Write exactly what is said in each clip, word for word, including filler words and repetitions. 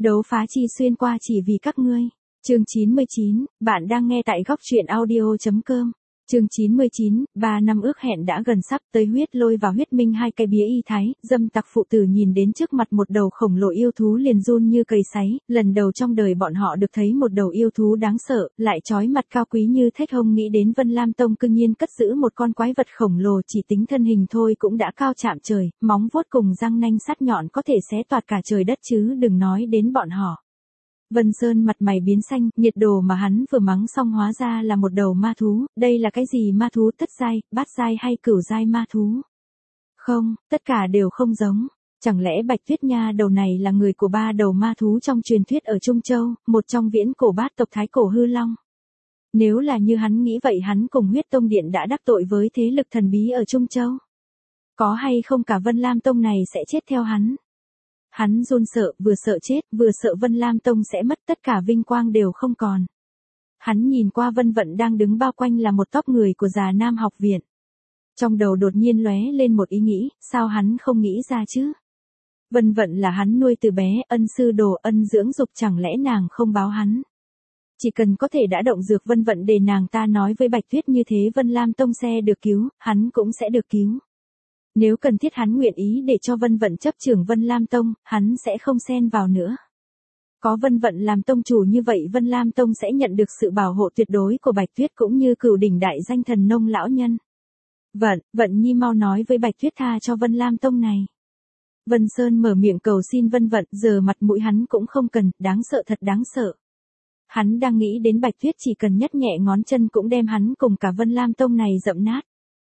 Đấu phá chi xuyên qua chỉ vì các ngươi. Chương chín mươi chín, bạn đang nghe tại góc truyện audio chấm com. Chương chín mươi chín, ba năm ước hẹn đã gần sắp tới. Huyết Lôi và Huyết Minh, hai cái bía y thái, dâm tặc phụ tử nhìn đến trước mặt một đầu khổng lồ yêu thú liền run như cầy sấy, lần đầu trong đời bọn họ được thấy một đầu yêu thú đáng sợ, lại chói mặt cao quý như thách hông. Nghĩ đến Vân Lam Tông cương nhiên cất giữ một con quái vật khổng lồ, chỉ tính thân hình thôi cũng đã cao chạm trời, móng vuốt cùng răng nanh sắc nhọn có thể xé toạc cả trời đất chứ đừng nói đến bọn họ. Vân Sơn mặt mày biến xanh, nhiệt đồ mà hắn vừa mắng xong hóa ra là một đầu ma thú, đây là cái gì ma thú, thất giai, bát giai hay cửu giai ma thú? Không, tất cả đều không giống. Chẳng lẽ Bạch Tuyết Nha đầu này là người của ba đầu ma thú trong truyền thuyết ở Trung Châu, một trong viễn cổ bát tộc Thái Cổ Hư Long? Nếu là như hắn nghĩ vậy hắn cùng Huyết Tông Điện đã đắc tội với thế lực thần bí ở Trung Châu. Có hay không cả Vân Lam Tông này sẽ chết theo hắn? Hắn run sợ, vừa sợ chết, vừa sợ Vân Lam Tông sẽ mất tất cả vinh quang đều không còn. Hắn nhìn qua Vân Vận đang đứng bao quanh là một tóc người của Già Nam học viện. Trong đầu đột nhiên lóe lên một ý nghĩ, sao hắn không nghĩ ra chứ? Vân Vận là hắn nuôi từ bé, ân sư đồ, ân dưỡng dục, chẳng lẽ nàng không báo hắn? Chỉ cần có thể đã động dược Vân Vận để nàng ta nói với Bạch Tuyết như thế Vân Lam Tông sẽ được cứu, hắn cũng sẽ được cứu. Nếu cần thiết hắn nguyện ý để cho Vân Vận chấp trưởng Vân Lam Tông, hắn sẽ không xen vào nữa. Có Vân Vận làm tông chủ như vậy Vân Lam Tông sẽ nhận được sự bảo hộ tuyệt đối của Bạch Tuyết cũng như cửu đỉnh đại danh thần nông lão nhân. Vận, Vận Nhi mau nói với Bạch Tuyết tha cho Vân Lam Tông này. Vân Sơn mở miệng cầu xin Vân Vận, giờ mặt mũi hắn cũng không cần, đáng sợ thật đáng sợ. Hắn đang nghĩ đến Bạch Tuyết chỉ cần nhấc nhẹ ngón chân cũng đem hắn cùng cả Vân Lam Tông này dậm nát.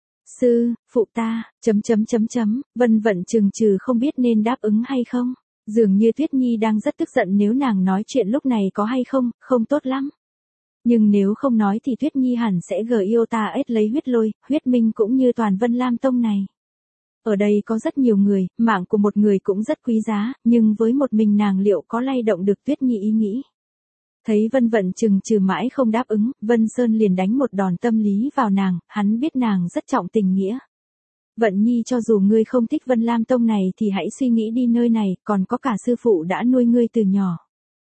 Sư, phụ ta, chấm chấm chấm chấm, Vân Vận chừng chừ không biết nên đáp ứng hay không. Dường như Tuyết Nhi đang rất tức giận nếu nàng nói chuyện lúc này có hay không, không tốt lắm. Nhưng nếu không nói thì Tuyết Nhi hẳn sẽ gờ yêu ta ết lấy Huyết Lôi, Huyết Minh cũng như toàn Vân Lam Tông này. Ở đây có rất nhiều người, mạng của một người cũng rất quý giá, nhưng với một mình nàng liệu có lay động được Tuyết Nhi ý nghĩ. Thấy Vân Vận chừng chừ mãi không đáp ứng, Vân Sơn liền đánh một đòn tâm lý vào nàng, hắn biết nàng rất trọng tình nghĩa. Vận Nhi, cho dù ngươi không thích Vân Lam Tông này thì hãy suy nghĩ đi, nơi này còn có cả sư phụ đã nuôi ngươi từ nhỏ.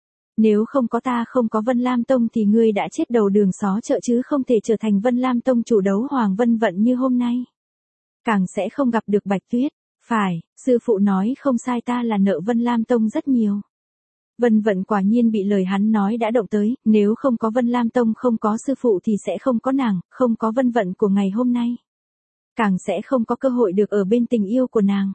Nếu không có ta, không có Vân Lam Tông thì ngươi đã chết đầu đường xó chợ chứ không thể trở thành Vân Lam Tông chủ đấu hoàng Vân Vận như hôm nay. Càng sẽ không gặp được Bạch Tuyết. Phải, sư phụ nói không sai, ta là nợ Vân Lam Tông rất nhiều. Vân Vận quả nhiên bị lời hắn nói đã động tới, nếu không có Vân Lam Tông, không có sư phụ thì sẽ không có nàng, không có Vân Vận của ngày hôm nay. Càng sẽ không có cơ hội được ở bên tình yêu của nàng.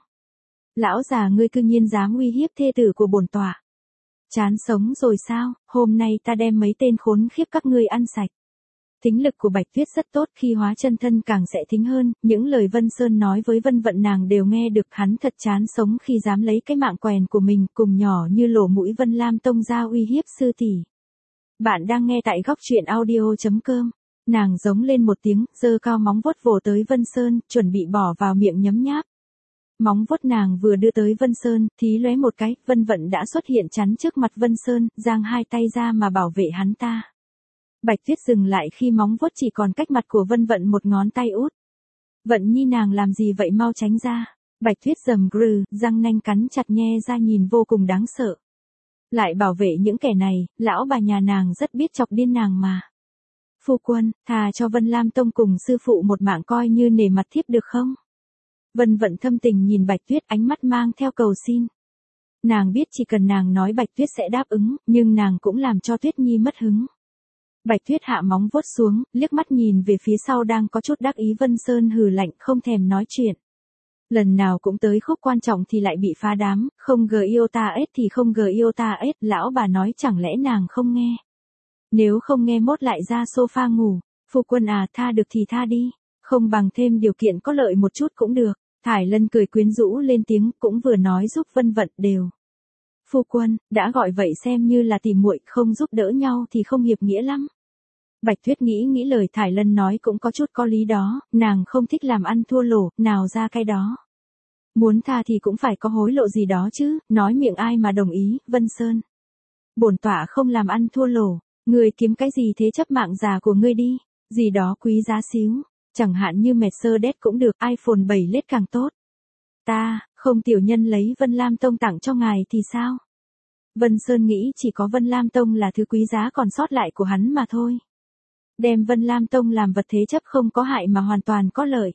Lão già, ngươi cư nhiên dám uy hiếp thê tử của bổn tọa. Chán sống rồi sao, hôm nay ta đem mấy tên khốn khiếp các ngươi ăn sạch. Thính lực của Bạch Tuyết rất tốt, khi hóa chân thân càng sẽ thính hơn, những lời Vân Sơn nói với Vân Vận nàng đều nghe được. Hắn thật chán sống khi dám lấy cái mạng quèn của mình cùng nhỏ như lỗ mũi Vân Lam Tông ra uy hiếp sư tỷ. Bạn đang nghe tại góc truyện audio chấm com. Nàng giống lên một tiếng, giơ cao móng vuốt vồ tới Vân Sơn, chuẩn bị bỏ vào miệng nhấm nháp. Móng vuốt nàng vừa đưa tới Vân Sơn, thí lóe một cái, Vân Vận đã xuất hiện chắn trước mặt Vân Sơn, giang hai tay ra mà bảo vệ hắn ta. Bạch Tuyết dừng lại khi móng vuốt chỉ còn cách mặt của Vân Vận một ngón tay út. Vận Nhi, nàng làm gì vậy, mau tránh ra. Bạch Tuyết rầm rừ, răng nanh cắn chặt nhe ra nhìn vô cùng đáng sợ. Lại bảo vệ những kẻ này, lão bà nhà nàng rất biết chọc điên nàng mà. Phu quân, thà cho Vân Lam Tông cùng sư phụ một mạng coi như nể mặt thiếp được không? Vân Vận thâm tình nhìn Bạch Tuyết, ánh mắt mang theo cầu xin. Nàng biết chỉ cần nàng nói Bạch Tuyết sẽ đáp ứng, nhưng nàng cũng làm cho Tuyết Nhi mất hứng. Bạch Tuyết hạ móng vuốt xuống, liếc mắt nhìn về phía sau đang có chút đắc ý Vân Sơn, hừ lạnh không thèm nói chuyện. Lần nào cũng tới khúc quan trọng thì lại bị phá đám, không gờ yêu ta ết thì không gờ yêu ta ết, lão bà nói chẳng lẽ nàng không nghe. Nếu không nghe mốt lại ra sofa ngủ, phu quân à, tha được thì tha đi, không bằng thêm điều kiện có lợi một chút cũng được. Thải Lân cười quyến rũ lên tiếng, cũng vừa nói giúp Vân Vận đều. Phu quân, đã gọi vậy xem như là tỉ muội, không giúp đỡ nhau thì không hiệp nghĩa lắm. Bạch Tuyết nghĩ nghĩ lời Thải Lân nói cũng có chút có lý đó, nàng không thích làm ăn thua lỗ, nào ra cái đó. Muốn tha thì cũng phải có hối lộ gì đó chứ, nói miệng ai mà đồng ý, Vân Sơn. Bổn tọa không làm ăn thua lỗ, ngươi kiếm cái gì thế, chấp mạng già của ngươi đi, gì đó quý giá xíu, chẳng hạn như Mercedes cũng được, iPhone bảy lết càng tốt. Ta, không tiểu nhân lấy Vân Lam Tông tặng cho ngài thì sao? Vân Sơn nghĩ chỉ có Vân Lam Tông là thứ quý giá còn sót lại của hắn mà thôi. Đem Vân Lam Tông làm vật thế chấp không có hại mà hoàn toàn có lợi.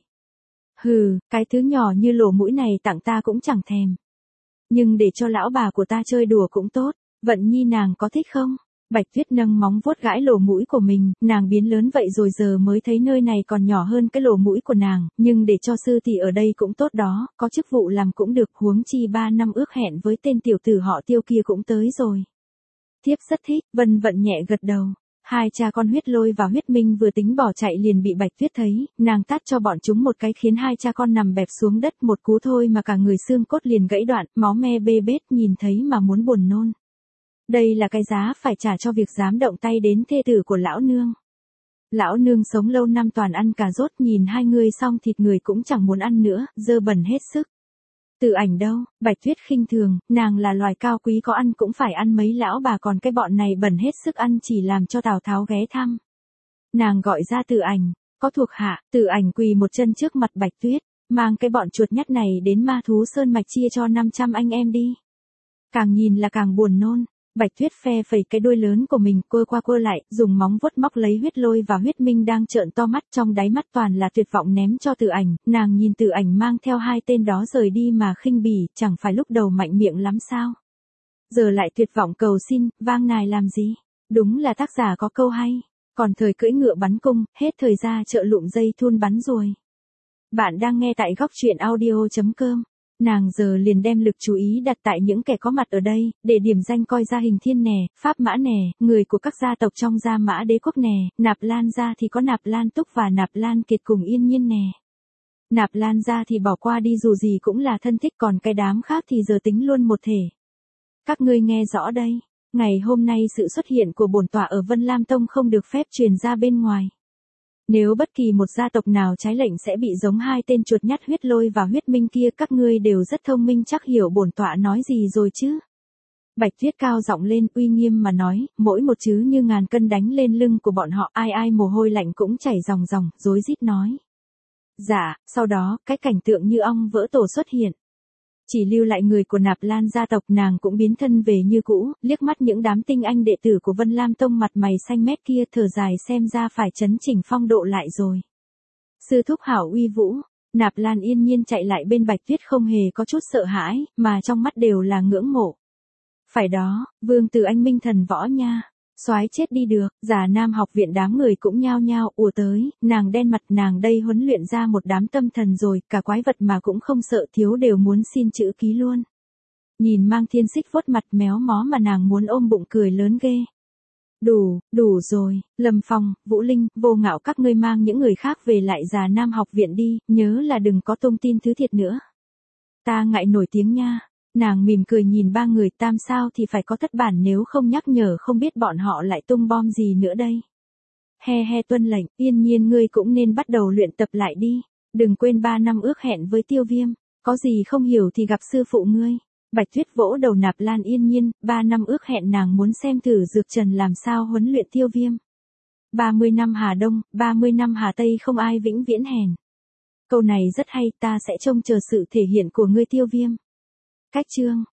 Hừ, cái thứ nhỏ như lỗ mũi này tặng ta cũng chẳng thèm. Nhưng để cho lão bà của ta chơi đùa cũng tốt, Vận Nhi nàng có thích không? Bạch Tuyết nâng móng vuốt gãi lỗ mũi của mình, nàng biến lớn vậy rồi giờ mới thấy nơi này còn nhỏ hơn cái lỗ mũi của nàng, nhưng để cho sư tỷ ở đây cũng tốt đó, có chức vụ làm cũng được, huống chi ba năm ước hẹn với tên tiểu tử họ Tiêu kia cũng tới rồi. Thiếp rất thích, Vân Vận nhẹ gật đầu. Hai cha con Huyết Lôi và Huyết Minh vừa tính bỏ chạy liền bị Bạch Tuyết thấy, nàng tát cho bọn chúng một cái khiến hai cha con nằm bẹp xuống đất, một cú thôi mà cả người xương cốt liền gãy đoạn, máu me bê bết, nhìn thấy mà muốn buồn nôn. Đây là cái giá phải trả cho việc dám động tay đến thê tử của lão nương. Lão nương sống lâu năm toàn ăn cà rốt, nhìn hai người xong thịt người cũng chẳng muốn ăn nữa, dơ bẩn hết sức. Từ Ảnh đâu? Bạch Tuyết khinh thường, nàng là loài cao quý có ăn cũng phải ăn mấy lão bà, còn cái bọn này bẩn hết sức ăn chỉ làm cho Tào Tháo ghé thăm. Nàng gọi ra Từ Ảnh, có thuộc hạ, Từ Ảnh quỳ một chân trước mặt Bạch Tuyết, mang cái bọn chuột nhắt này đến Ma Thú Sơn Mạch chia cho năm trăm anh em đi. Càng nhìn là càng buồn nôn. Bạch Tuyết phe phẩy cái đuôi lớn của mình, quơ qua quơ lại, dùng móng vuốt móc lấy Huyết Lôi và Huyết Minh đang trợn to mắt, trong đáy mắt toàn là tuyệt vọng ném cho Từ Ảnh, nàng nhìn Từ Ảnh mang theo hai tên đó rời đi mà khinh bỉ, chẳng phải lúc đầu mạnh miệng lắm sao? Giờ lại tuyệt vọng cầu xin, vang nài làm gì? Đúng là tác giả có câu hay, còn thời cưỡi ngựa bắn cung, hết thời ra chợ lụm dây thun bắn ruồi. Bạn đang nghe tại góc truyện audio chấm com. Nàng giờ liền đem lực chú ý đặt tại những kẻ có mặt ở đây, để điểm danh coi ra Hình Thiên nè, Pháp Mã nè, người của các gia tộc trong Gia Mã Đế quốc nè, Nạp Lan gia thì có Nạp Lan Túc và Nạp Lan Kiệt cùng Yên Nhiên nè. Nạp Lan gia thì bỏ qua đi, dù gì cũng là thân thích, còn cái đám khác thì giờ tính luôn một thể. Các ngươi nghe rõ đây, ngày hôm nay sự xuất hiện của bổn tọa ở Vân Lam Tông không được phép truyền ra bên ngoài. Nếu bất kỳ một gia tộc nào trái lệnh sẽ bị giống hai tên chuột nhắt Huyết Lôi và Huyết Minh kia, các ngươi đều rất thông minh chắc hiểu bổn tọa nói gì rồi chứ. Bạch Tuyết cao giọng lên uy nghiêm mà nói, mỗi một chữ như ngàn cân đánh lên lưng của bọn họ, ai ai mồ hôi lạnh cũng chảy ròng ròng, rối rít nói. Dạ, sau đó, cái cảnh tượng như ong vỡ tổ xuất hiện. Chỉ lưu lại người của Nạp Lan gia tộc, nàng cũng biến thân về như cũ, liếc mắt những đám tinh anh đệ tử của Vân Lam Tông mặt mày xanh mét kia, thở dài xem ra phải chấn chỉnh phong độ lại rồi. Sư thúc hảo uy vũ, Nạp Lan yên nhiên chạy lại bên Bạch Tuyết không hề có chút sợ hãi, mà trong mắt đều là ngưỡng mộ. Phải đó, Vương Tử Anh minh thần võ nha. Soái chết đi được, Già Nam học viện đám người cũng nhao nhao ùa tới, nàng đen mặt, nàng đây huấn luyện ra một đám tâm thần rồi, cả quái vật mà cũng không sợ, thiếu đều muốn xin chữ ký luôn. Nhìn Mang Thiên Xích vuốt mặt méo mó mà nàng muốn ôm bụng cười lớn ghê. Đủ, đủ rồi, Lâm Phong, Vũ Linh, Vô Ngạo các ngươi mang những người khác về lại Già Nam học viện đi, nhớ là đừng có tung tin thứ thiệt nữa. Ta ngại nổi tiếng nha. Nàng mỉm cười nhìn ba người, tam sao thì phải có thất bản, nếu không nhắc nhở không biết bọn họ lại tung bom gì nữa đây. He he tuân lệnh, Yên Nhiên ngươi cũng nên bắt đầu luyện tập lại đi. Đừng quên ba năm ước hẹn với Tiêu Viêm, có gì không hiểu thì gặp sư phụ ngươi. Bạch Tuyết vỗ đầu Nạp Lan Yên Nhiên, ba năm ước hẹn nàng muốn xem thử Dược Trần làm sao huấn luyện Tiêu Viêm. ba mươi năm Hà Đông, ba mươi năm Hà Tây không ai vĩnh viễn hèn. Câu này rất hay, ta sẽ trông chờ sự thể hiện của ngươi Tiêu Viêm. Cách chương